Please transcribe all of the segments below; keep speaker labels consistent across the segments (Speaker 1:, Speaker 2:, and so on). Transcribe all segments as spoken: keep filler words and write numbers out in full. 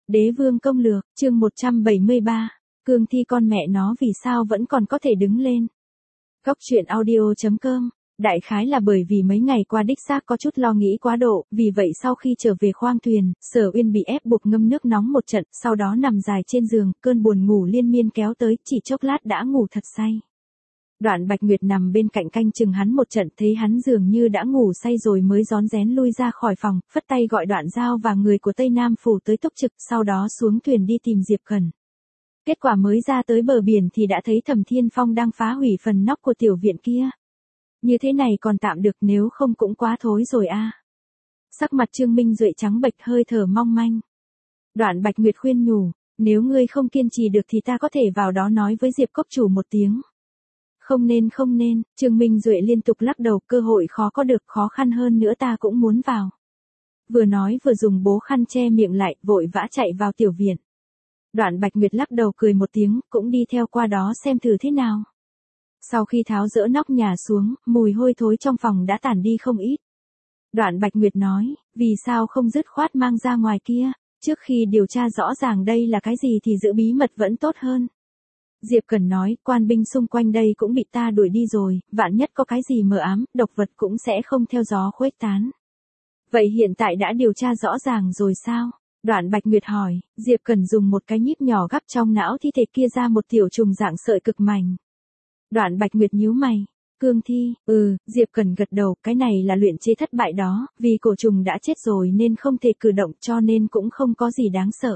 Speaker 1: Đế vương công lược, chương một trăm bảy mươi ba. Cương thi con mẹ nó vì sao vẫn còn có thể đứng lên. Góc truyện audio chấm com. Đại khái là bởi vì mấy ngày qua đích xác có chút lo nghĩ quá độ, vì vậy sau khi trở về khoang thuyền, Sở Uyên bị ép buộc ngâm nước nóng một trận, sau đó nằm dài trên giường, cơn buồn ngủ liên miên kéo tới, chỉ chốc lát đã ngủ thật say. Đoạn Bạch Nguyệt nằm bên cạnh canh chừng hắn một trận, thấy hắn dường như đã ngủ say rồi mới rón rén lui ra khỏi phòng, phất tay gọi Đoạn Giao và người của Tây Nam phủ tới túc trực, sau đó xuống thuyền đi tìm Diệp Cẩn. Kết quả mới ra tới bờ biển thì đã thấy Thẩm Thiên Phong đang phá hủy phần nóc của tiểu viện kia. Như thế này còn tạm được, nếu không cũng quá thối rồi a. À. Sắc mặt Trương Minh Duệ trắng bệch, hơi thở mong manh. Đoạn Bạch Nguyệt khuyên nhủ, nếu ngươi không kiên trì được thì ta có thể vào đó nói với Diệp Cốc chủ một tiếng. Không nên không nên, Trương Minh Duệ liên tục lắc đầu, cơ hội khó có được, khó khăn hơn nữa ta cũng muốn vào. Vừa nói vừa dùng bố khăn che miệng lại, vội vã chạy vào tiểu viện. Đoạn Bạch Nguyệt lắc đầu cười một tiếng, cũng đi theo qua đó xem thử thế nào. Sau khi tháo dỡ nóc nhà xuống, mùi hôi thối trong phòng đã tản đi không ít. Đoạn Bạch Nguyệt nói, vì sao không dứt khoát mang ra ngoài kia, trước khi điều tra rõ ràng đây là cái gì thì giữ bí mật vẫn tốt hơn. Diệp Cẩn nói, quan binh xung quanh đây cũng bị ta đuổi đi rồi, vạn nhất có cái gì mờ ám, độc vật cũng sẽ không theo gió khuếch tán. Vậy hiện tại đã điều tra rõ ràng rồi sao? Đoạn Bạch Nguyệt hỏi, Diệp Cẩn dùng một cái nhíp nhỏ gắp trong não thi thể kia ra một tiểu trùng dạng sợi cực mảnh. Đoạn Bạch Nguyệt nhíu mày, cương thi, ừ, Diệp Cẩn gật đầu, cái này là luyện chế thất bại đó, vì cổ trùng đã chết rồi nên không thể cử động cho nên cũng không có gì đáng sợ.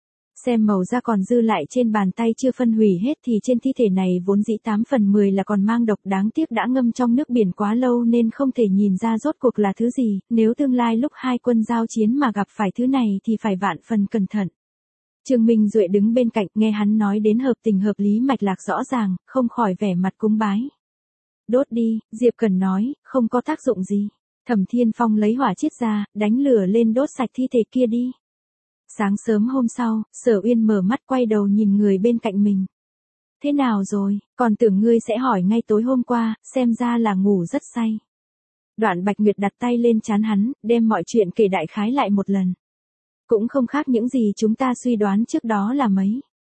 Speaker 1: Xem màu da còn dư lại trên bàn tay chưa phân hủy hết thì trên thi thể này vốn dĩ tám phần mười là còn mang độc, đáng tiếc đã ngâm trong nước biển quá lâu nên không thể nhìn ra rốt cuộc là thứ gì, nếu tương lai lúc hai quân giao chiến mà gặp phải thứ này thì phải vạn phần cẩn thận. Trương Minh Duệ đứng bên cạnh nghe hắn nói đến hợp tình hợp lý mạch lạc rõ ràng, không khỏi vẻ mặt cúng bái. Đốt đi, Diệp Cẩn nói, không có tác dụng gì. Thẩm Thiên Phong lấy hỏa chiết ra, đánh lửa lên đốt sạch thi thể kia đi. Sáng sớm hôm sau, Sở Uyên mở mắt quay đầu nhìn người bên cạnh mình. Thế nào rồi, còn tưởng ngươi sẽ hỏi ngay tối hôm qua, xem ra là ngủ rất say. Đoạn Bạch Nguyệt đặt tay lên trán hắn, đem mọi chuyện kể đại khái lại một lần. Cũng không khác những gì chúng ta suy đoán trước đó là mấy.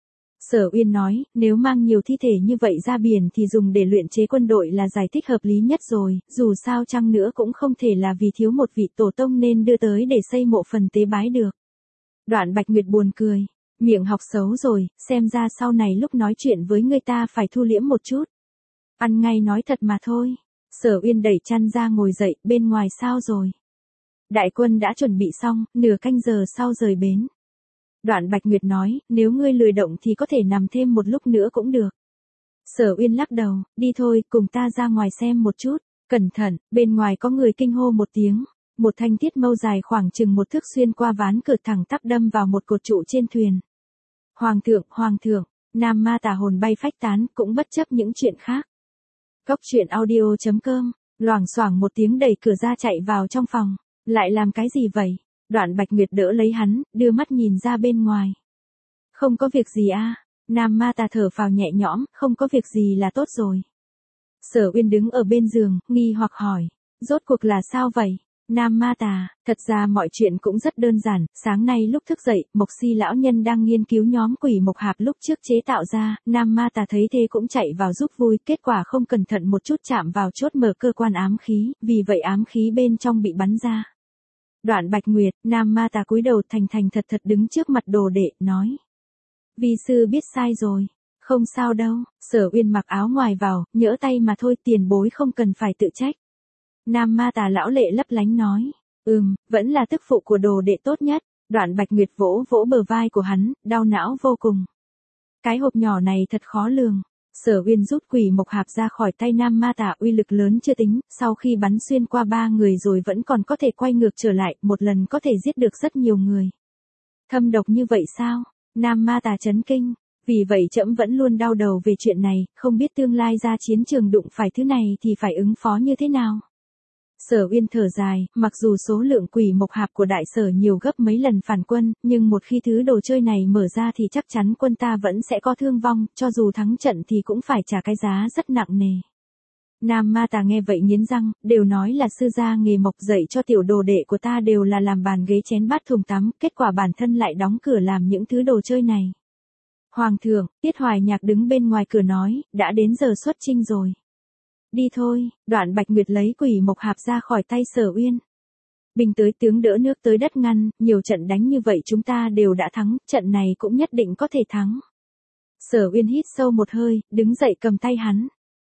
Speaker 1: Sở Uyên nói, nếu mang nhiều thi thể như vậy ra biển thì dùng để luyện chế quân đội là giải thích hợp lý nhất rồi, dù sao chăng nữa cũng không thể là vì thiếu một vị tổ tông nên đưa tới để xây mộ phần tế bái được. Đoạn Bạch Nguyệt buồn cười, miệng học xấu rồi, xem ra sau này lúc nói chuyện với người ta phải thu liễm một chút. Ăn ngay nói thật mà thôi. Sở Uyên đẩy chăn ra ngồi dậy, bên ngoài sao rồi? Đại quân đã chuẩn bị xong, nửa canh giờ sau rời bến. Đoạn Bạch Nguyệt nói, nếu ngươi lười động thì có thể nằm thêm một lúc nữa cũng được. Sở Uyên lắc đầu, đi thôi, cùng ta ra ngoài xem một chút. Cẩn thận, bên ngoài có người kinh hô một tiếng. Một thanh thiết mâu dài khoảng chừng một thước xuyên qua ván cửa thẳng tắp đâm vào một cột trụ trên thuyền. Hoàng thượng, hoàng thượng, Nam Ma tà hồn bay phách tán, cũng bất chấp những chuyện khác. Góc truyện audio chấm com, loảng xoảng một tiếng đẩy cửa ra chạy vào trong phòng. Lại làm cái gì vậy? Đoạn Bạch Nguyệt đỡ lấy hắn, đưa mắt nhìn ra bên ngoài. Không có việc gì a. Nam Ma tà thở phào nhẹ nhõm, không có việc gì là tốt rồi. Sở Uyên đứng ở bên giường, nghi hoặc hỏi, rốt cuộc là sao vậy? Nam Ma tà, thật ra mọi chuyện cũng rất đơn giản, sáng nay lúc thức dậy, Mộc Si lão nhân đang nghiên cứu nhóm quỷ mộc hạp lúc trước chế tạo ra, Nam Ma tà thấy thế cũng chạy vào giúp vui, kết quả không cẩn thận một chút chạm vào chốt mở cơ quan ám khí, vì vậy ám khí bên trong bị bắn ra. Đoạn Bạch Nguyệt, Nam Ma tà cúi đầu thành thành thật thật đứng trước mặt đồ đệ, nói. Vi sư biết sai rồi, không sao đâu. Sở Uyên mặc áo ngoài vào, nhỡ tay mà thôi, tiền bối không cần phải tự trách. Nam Ma tà lão lệ lấp lánh nói, ừm, vẫn là tức phụ của đồ đệ tốt nhất. Đoạn Bạch Nguyệt vỗ vỗ bờ vai của hắn, đau não vô cùng. Cái hộp nhỏ này thật khó lường. Sở Uyên rút quỷ mộc hạp ra khỏi tay Nam Ma tà, uy lực lớn chưa tính, sau khi bắn xuyên qua ba người rồi vẫn còn có thể quay ngược trở lại, một lần có thể giết được rất nhiều người. Thâm độc như vậy sao? Nam Ma tà chấn kinh. Vì vậy trẫm vẫn luôn đau đầu về chuyện này, không biết tương lai ra chiến trường đụng phải thứ này thì phải ứng phó như thế nào. Sở Uyên thở dài, mặc dù số lượng quỷ mộc hạp của đại sở nhiều gấp mấy lần phản quân, nhưng một khi thứ đồ chơi này mở ra thì chắc chắn quân ta vẫn sẽ có thương vong, cho dù thắng trận thì cũng phải trả cái giá rất nặng nề. Nam Ma Tà nghe vậy nghiến răng, đều nói là sư gia nghề mộc dạy cho tiểu đồ đệ của ta đều là làm bàn ghế chén bát thùng tắm, kết quả bản thân lại đóng cửa làm những thứ đồ chơi này. Hoàng thượng, Tiết Hoài Nhạc đứng bên ngoài cửa nói, đã đến giờ xuất chinh rồi. Đi thôi, Đoạn Bạch Nguyệt lấy quỷ mộc hạp ra khỏi tay Sở Uyên. Binh tới tướng đỡ nước tới đất ngăn, nhiều trận đánh như vậy chúng ta đều đã thắng, trận này cũng nhất định có thể thắng. Sở Uyên hít sâu một hơi, đứng dậy cầm tay hắn.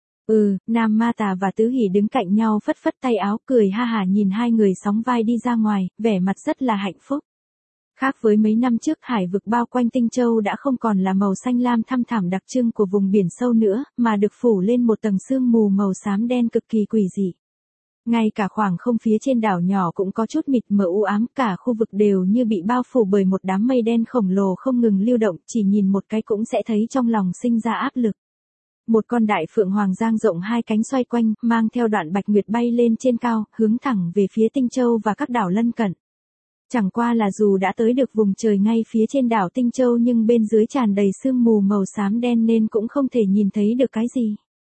Speaker 1: Ừ, Nam Ma Tà và Tứ Hỷ đứng cạnh nhau phất phất tay áo cười ha hả nhìn hai người sóng vai đi ra ngoài, vẻ mặt rất là hạnh phúc. Khác với mấy năm trước hải vực bao quanh Tinh Châu đã không còn là màu xanh lam thăm thẳm đặc trưng của vùng biển sâu nữa, mà được phủ lên một tầng sương mù màu xám đen cực kỳ quỷ dị. Ngay cả khoảng không phía trên đảo nhỏ cũng có chút mịt mờ u ám, cả khu vực đều như bị bao phủ bởi một đám mây đen khổng lồ không ngừng lưu động, chỉ nhìn một cái cũng sẽ thấy trong lòng sinh ra áp lực. Một con đại phượng hoàng dang rộng hai cánh xoay quanh, mang theo Đoạn Bạch Nguyệt bay lên trên cao, hướng thẳng về phía Tinh Châu và các đảo lân cận. Chẳng qua là dù đã tới được vùng trời ngay phía trên đảo Tinh Châu nhưng bên dưới tràn đầy sương mù màu xám đen nên cũng không thể nhìn thấy được cái gì.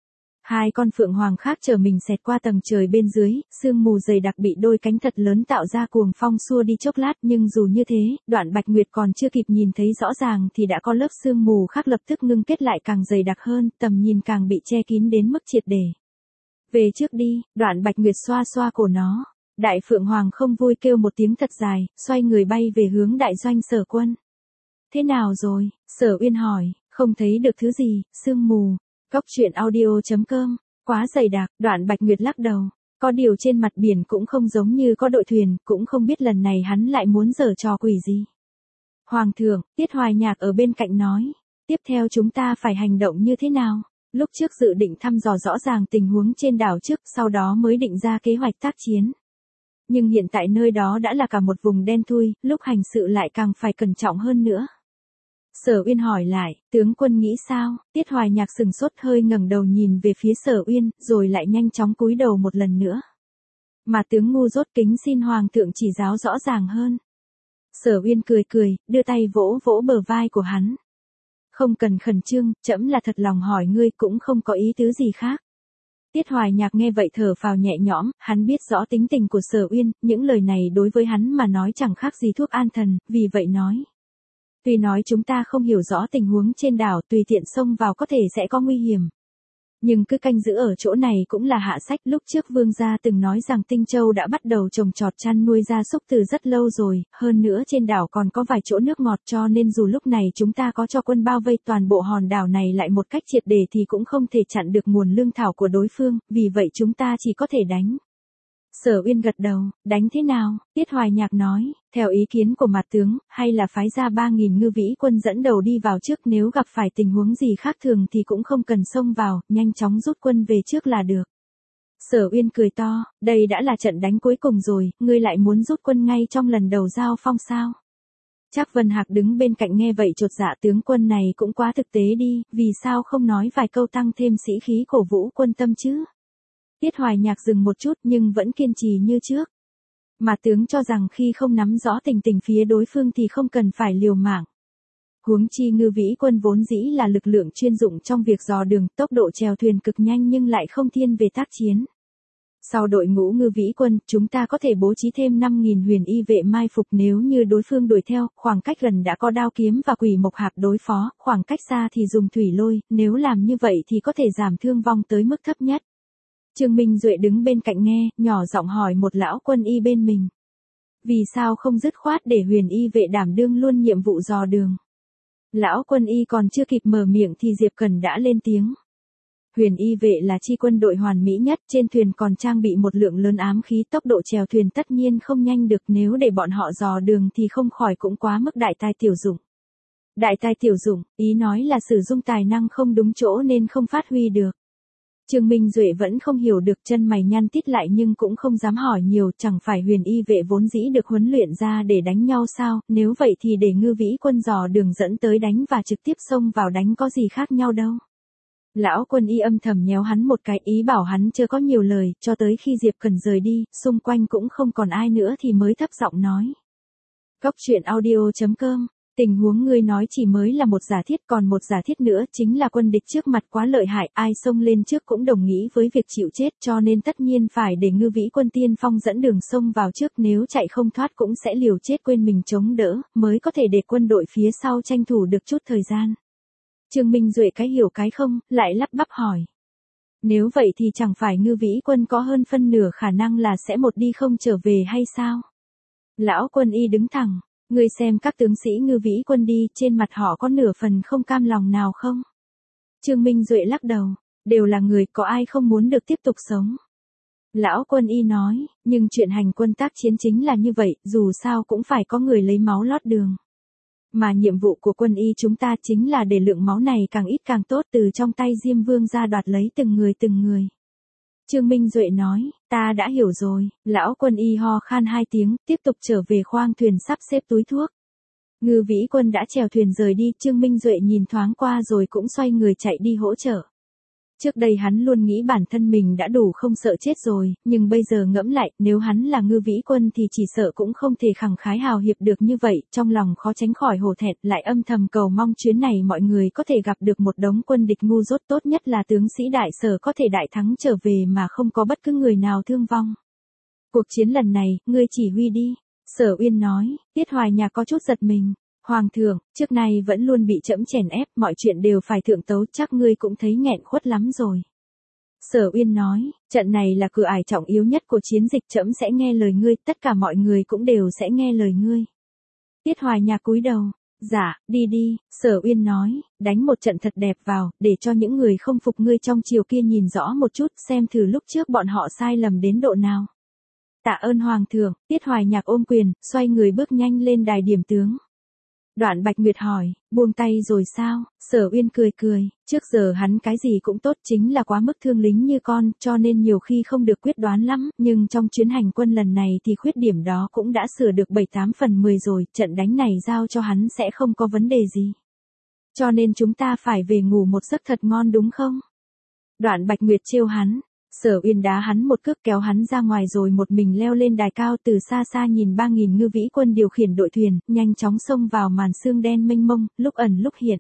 Speaker 1: Hai con phượng hoàng khác chở mình xẹt qua tầng trời bên dưới, sương mù dày đặc bị đôi cánh thật lớn tạo ra cuồng phong xua đi chốc lát, nhưng dù như thế, Đoạn Bạch Nguyệt còn chưa kịp nhìn thấy rõ ràng thì đã có lớp sương mù khác lập tức ngưng kết lại càng dày đặc hơn, tầm nhìn càng bị che kín đến mức triệt để. Về trước đi, Đoạn Bạch Nguyệt xoa xoa cổ nó. Đại phượng hoàng không vui kêu một tiếng thật dài, xoay người bay về hướng đại doanh Sở Quân. Thế nào rồi? Sở Uyên hỏi, không thấy được thứ gì, sương mù. Cốc truyện audio chấm com, quá dày đặc, Đoạn Bạch Nguyệt lắc đầu. Có điều trên mặt biển cũng không giống như có đội thuyền, cũng không biết lần này hắn lại muốn giở trò quỷ gì. Hoàng thượng, Tiết Hoài Nhạc ở bên cạnh nói, tiếp theo chúng ta phải hành động như thế nào? Lúc trước dự định thăm dò rõ ràng tình huống trên đảo trước, sau đó mới định ra kế hoạch tác chiến. Nhưng hiện tại nơi đó đã là cả một vùng đen thui, lúc hành sự lại càng phải cẩn trọng hơn nữa. Sở Uyên hỏi lại, tướng quân nghĩ sao? Tiết Hoài Nhạc sừng sốt hơi ngẩng đầu nhìn về phía Sở Uyên, rồi lại nhanh chóng cúi đầu một lần nữa. Mà tướng ngu dốt kính xin Hoàng thượng chỉ giáo rõ ràng hơn. Sở Uyên cười cười, đưa tay vỗ vỗ bờ vai của hắn. Không cần khẩn trương, trẫm là thật lòng hỏi ngươi cũng không có ý tứ gì khác. Tiết Hoài Nhạc nghe vậy thở phào nhẹ nhõm, hắn biết rõ tính tình của Sở Uyên, những lời này đối với hắn mà nói chẳng khác gì thuốc an thần, vì vậy nói. Tuy nói chúng ta không hiểu rõ tình huống trên đảo, tùy tiện xông vào có thể sẽ có nguy hiểm. Nhưng cứ canh giữ ở chỗ này cũng là hạ sách, lúc trước vương gia từng nói rằng Tinh Châu đã bắt đầu trồng trọt chăn nuôi gia súc từ rất lâu rồi, hơn nữa trên đảo còn có vài chỗ nước ngọt cho nên dù lúc này chúng ta có cho quân bao vây toàn bộ hòn đảo này lại một cách triệt để thì cũng không thể chặn được nguồn lương thảo của đối phương, vì vậy chúng ta chỉ có thể đánh. Sở Uyên gật đầu, đánh thế nào? Tiết Hoài Nhạc nói, theo ý kiến của mặt tướng, hay là phái ra ba nghìn ngư vĩ quân dẫn đầu đi vào trước, nếu gặp phải tình huống gì khác thường thì cũng không cần xông vào, nhanh chóng rút quân về trước là được. Sở Uyên cười to, đây đã là trận đánh cuối cùng rồi, ngươi lại muốn rút quân ngay trong lần đầu giao phong sao? Trác Vân Hạc đứng bên cạnh nghe vậy chột dạ, tướng quân này cũng quá thực tế đi, vì sao không nói vài câu tăng thêm sĩ khí cổ vũ quân tâm chứ? Tiết Hoài Nhạc dừng một chút nhưng vẫn kiên trì như trước. Mà tướng cho rằng khi không nắm rõ tình tình phía đối phương thì không cần phải liều mạng. Huống chi ngư vĩ quân vốn dĩ là lực lượng chuyên dụng trong việc dò đường, tốc độ chèo thuyền cực nhanh nhưng lại không thiên về tác chiến. Sau đội ngũ ngư vĩ quân, chúng ta có thể bố trí thêm năm nghìn huyền y vệ mai phục nếu như đối phương đuổi theo, khoảng cách gần đã có đao kiếm và quỷ mộc hạp đối phó, khoảng cách xa thì dùng thủy lôi, nếu làm như vậy thì có thể giảm thương vong tới mức thấp nhất. Trương Minh Duệ đứng bên cạnh nghe, nhỏ giọng hỏi một lão quân y bên mình. Vì sao không dứt khoát để huyền y vệ đảm đương luôn nhiệm vụ dò đường? Lão quân y còn chưa kịp mở miệng thì Diệp Cần đã lên tiếng. Huyền y vệ là chi quân đội hoàn mỹ nhất, trên thuyền còn trang bị một lượng lớn ám khí, tốc độ chèo thuyền tất nhiên không nhanh được, nếu để bọn họ dò đường thì không khỏi cũng quá mức đại tai tiểu dụng. Đại tai tiểu dụng, ý nói là sử dụng tài năng không đúng chỗ nên không phát huy được. Trương Minh Duệ vẫn không hiểu được, chân mày nhăn tít lại nhưng cũng không dám hỏi nhiều, chẳng phải huyền y vệ vốn dĩ được huấn luyện ra để đánh nhau sao, nếu vậy thì để ngư vĩ quân dò đường dẫn tới đánh và trực tiếp xông vào đánh có gì khác nhau đâu. Lão quân y âm thầm nhéo hắn một cái, ý bảo hắn chưa có nhiều lời, cho tới khi Diệp Cần rời đi, xung quanh cũng không còn ai nữa thì mới thấp giọng nói. Cốc truyện audio chấm com Tình huống ngươi nói chỉ mới là một giả thiết, còn một giả thiết nữa chính là quân địch trước mặt quá lợi hại, ai xông lên trước cũng đồng ý với việc chịu chết, cho nên tất nhiên phải để Ngư Vĩ Quân tiên phong dẫn đường xông vào trước, nếu chạy không thoát cũng sẽ liều chết quên mình chống đỡ, mới có thể để quân đội phía sau tranh thủ được chút thời gian. Trương Minh Duệ cái hiểu cái không, lại lắp bắp hỏi. Nếu vậy thì chẳng phải Ngư Vĩ Quân có hơn phân nửa khả năng là sẽ một đi không trở về hay sao? Lão Quân Y đứng thẳng. Ngươi xem các tướng sĩ Ngư Vĩ Quân đi, trên mặt họ có nửa phần không cam lòng nào không? Trương Minh Duệ lắc đầu, đều là người, có ai không muốn được tiếp tục sống. Lão Quân Y nói, nhưng chuyện hành quân tác chiến chính là như vậy, dù sao cũng phải có người lấy máu lót đường. Mà nhiệm vụ của quân y chúng ta chính là để lượng máu này càng ít càng tốt, từ trong tay Diêm Vương ra đoạt lấy từng người từng người. Trương Minh Duệ nói, ta đã hiểu rồi. Lão Quân Y ho khan hai tiếng, tiếp tục trở về khoang thuyền sắp xếp túi thuốc. Ngư Vĩ Quân đã chèo thuyền rời đi, Trương Minh Duệ nhìn thoáng qua rồi cũng xoay người chạy đi hỗ trợ. Trước đây hắn luôn nghĩ bản thân mình đã đủ không sợ chết rồi, nhưng bây giờ ngẫm lại, nếu hắn là Ngư Vĩ Quân thì chỉ sợ cũng không thể khẳng khái hào hiệp được như vậy, trong lòng khó tránh khỏi hổ thẹn, lại âm thầm cầu mong chuyến này mọi người có thể gặp được một đống quân địch ngu dốt, tốt nhất là tướng sĩ đại sở có thể đại thắng trở về mà không có bất cứ người nào thương vong. Cuộc chiến lần này, ngươi chỉ huy đi. Sở Uyên nói. Tiết Hoài Nhạc có chút giật mình. Hoàng thượng, trước nay vẫn luôn bị trẫm chèn ép, mọi chuyện đều phải thượng tấu, chắc ngươi cũng thấy nghẹn khuất lắm rồi. Sở Uyên nói, trận này là cửa ải trọng yếu nhất của chiến dịch, trẫm sẽ nghe lời ngươi, tất cả mọi người cũng đều sẽ nghe lời ngươi. Tiết Hoài Nhạc cúi đầu, dạ, đi đi. Sở Uyên nói, đánh một trận thật đẹp vào, để cho những người không phục ngươi trong triều kia nhìn rõ một chút, xem thử lúc trước bọn họ sai lầm đến độ nào. Tạ ơn Hoàng thượng. Tiết Hoài Nhạc ôm quyền, xoay người bước nhanh lên đài điểm tướng. Đoạn Bạch Nguyệt hỏi, buông tay rồi sao? Sở Uyên cười cười, trước giờ hắn cái gì cũng tốt, chính là quá mức thương lính như con, cho nên nhiều khi không được quyết đoán lắm, nhưng trong chuyến hành quân lần này thì khuyết điểm đó cũng đã sửa được bảy tám phần mười rồi, trận đánh này giao cho hắn sẽ không có vấn đề gì. Cho nên chúng ta phải về ngủ một giấc thật ngon đúng không? Đoạn Bạch Nguyệt trêu hắn. Sở Uyên đá hắn một cước kéo hắn ra ngoài rồi một mình leo lên đài cao, từ xa xa nhìn ba nghìn Ngư Vĩ Quân điều khiển đội thuyền, nhanh chóng xông vào màn sương đen mênh mông, lúc ẩn lúc hiện.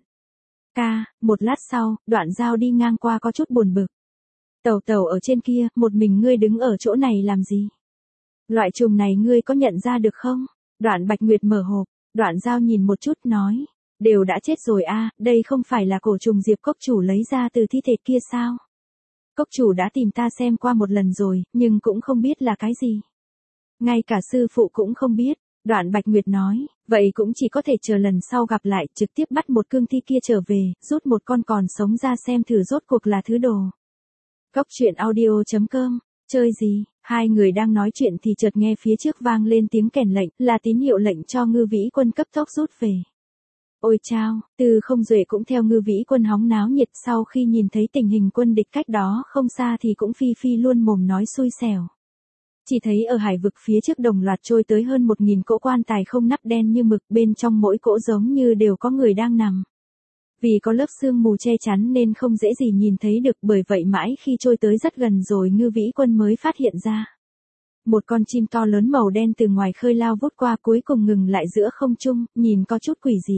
Speaker 1: Ca, một lát sau, Đoạn Giao đi ngang qua có chút buồn bực. Tẩu tẩu ở trên kia, một mình ngươi đứng ở chỗ này làm gì? Loại trùng này ngươi có nhận ra được không? Đoạn Bạch Nguyệt mở hộp, Đoạn Giao nhìn một chút nói, đều đã chết rồi a, đây không phải là cổ trùng Diệp Cốc chủ lấy ra từ thi thể kia sao? Cốc chủ đã tìm ta xem qua một lần rồi, nhưng cũng không biết là cái gì. Ngay cả sư phụ cũng không biết. Đoạn Bạch Nguyệt nói, vậy cũng chỉ có thể chờ lần sau gặp lại, trực tiếp bắt một cương thi kia trở về, rút một con còn sống ra xem thử rốt cuộc là thứ đồ. Góc truyện audio chấm com, chơi gì? Hai người đang nói chuyện thì chợt nghe phía trước vang lên tiếng kèn lệnh, là tín hiệu lệnh cho Ngư Vĩ Quân cấp tốc rút về. Ôi chao, Từ Không Duệ cũng theo Ngư Vĩ Quân hóng náo nhiệt, sau khi nhìn thấy tình hình quân địch cách đó không xa thì cũng phi phi luôn mồm nói xui xẻo. Chỉ thấy ở hải vực phía trước đồng loạt trôi tới hơn một nghìn cỗ quan tài không nắp đen như mực, bên trong mỗi cỗ giống như đều có người đang nằm. Vì có lớp sương mù che chắn nên không dễ gì nhìn thấy được, bởi vậy mãi khi trôi tới rất gần rồi Ngư Vĩ Quân mới phát hiện ra. Một con chim to lớn màu đen từ ngoài khơi lao vút qua, cuối cùng ngừng lại giữa không trung, nhìn có chút quỷ dị.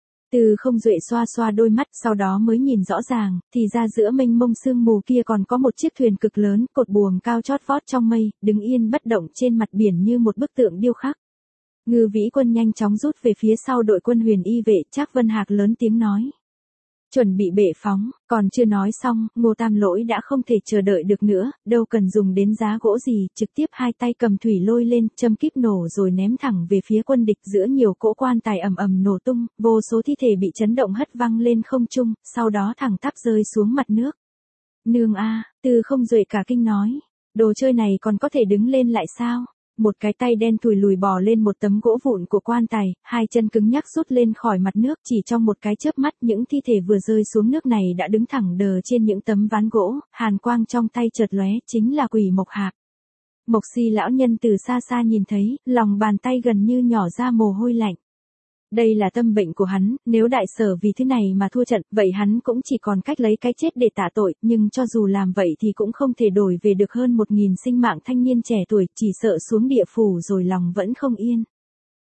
Speaker 1: Từ Không Duệ xoa xoa đôi mắt, sau đó mới nhìn rõ ràng, thì ra giữa mênh mông sương mù kia còn có một chiếc thuyền cực lớn, cột buồm cao chót vót trong mây, đứng yên bất động trên mặt biển như một bức tượng điêu khắc. Ngư Vĩ Quân nhanh chóng rút về phía sau đội quân Huyền Y vệ, Trác Vân Hạc lớn tiếng nói. Chuẩn bị bệ phóng, còn chưa nói xong, Ngô Tam Lỗi đã không thể chờ đợi được nữa, đâu cần dùng đến giá gỗ gì, trực tiếp hai tay cầm thủy lôi lên, châm kíp nổ rồi ném thẳng về phía quân địch, giữa nhiều cỗ quan tài ầm ầm nổ tung, vô số thi thể bị chấn động hất văng lên không trung, sau đó thẳng tắp rơi xuống mặt nước. Nương a, Từ Không Duệ cả kinh nói, đồ chơi này còn có thể đứng lên lại sao? Một cái tay đen thùi lùi bò lên một tấm gỗ vụn của quan tài, hai chân cứng nhắc rút lên khỏi mặt nước, chỉ trong một cái chớp mắt những thi thể vừa rơi xuống nước này đã đứng thẳng đờ trên những tấm ván gỗ, hàn quang trong tay chợt lóe, chính là Quỷ Mộc Hạp. Mộc Si lão nhân từ xa xa nhìn thấy, lòng bàn tay gần như nhỏ ra mồ hôi lạnh. Đây là tâm bệnh của hắn, nếu đại sở vì thế này mà thua trận, vậy hắn cũng chỉ còn cách lấy cái chết để tạ tội, nhưng cho dù làm vậy thì cũng không thể đổi về được hơn một nghìn sinh mạng thanh niên trẻ tuổi, chỉ sợ xuống địa phủ rồi lòng vẫn không yên.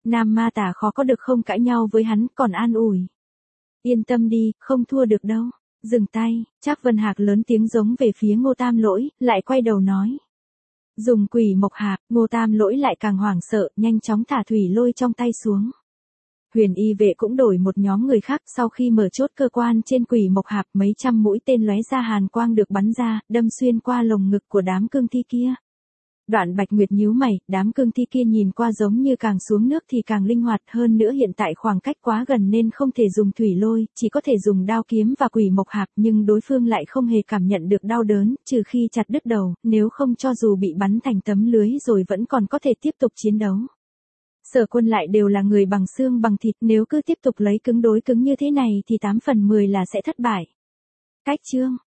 Speaker 1: Nam ma tà khó có được không cãi nhau với hắn, còn an ủi. Yên tâm đi, không thua được đâu. Dừng tay, Trác Vân Hạc lớn tiếng giống về phía Ngô Tam Lỗi, lại quay đầu nói. Dùng quỷ mộc hạp, Ngô Tam Lỗi lại càng hoảng sợ, nhanh chóng thả thủy lôi trong tay xuống. Huyền y vệ cũng đổi một nhóm người khác, sau khi mở chốt cơ quan trên quỷ mộc hạp, mấy trăm mũi tên lóe ra hàn quang được bắn ra, đâm xuyên qua lồng ngực của đám cương thi kia. Đoạn Bạch Nguyệt nhíu mày, đám cương thi kia nhìn qua giống như càng xuống nước thì càng linh hoạt, hơn nữa hiện tại khoảng cách quá gần nên không thể dùng thủy lôi, chỉ có thể dùng đao kiếm và quỷ mộc hạp, nhưng đối phương lại không hề cảm nhận được đau đớn, trừ khi chặt đứt đầu, nếu không cho dù bị bắn thành tấm lưới rồi vẫn còn có thể tiếp tục chiến đấu. Sở Quân lại đều là người bằng xương bằng thịt, nếu cứ tiếp tục lấy cứng đối cứng như thế này thì tám phần mười là sẽ thất bại. Cách chương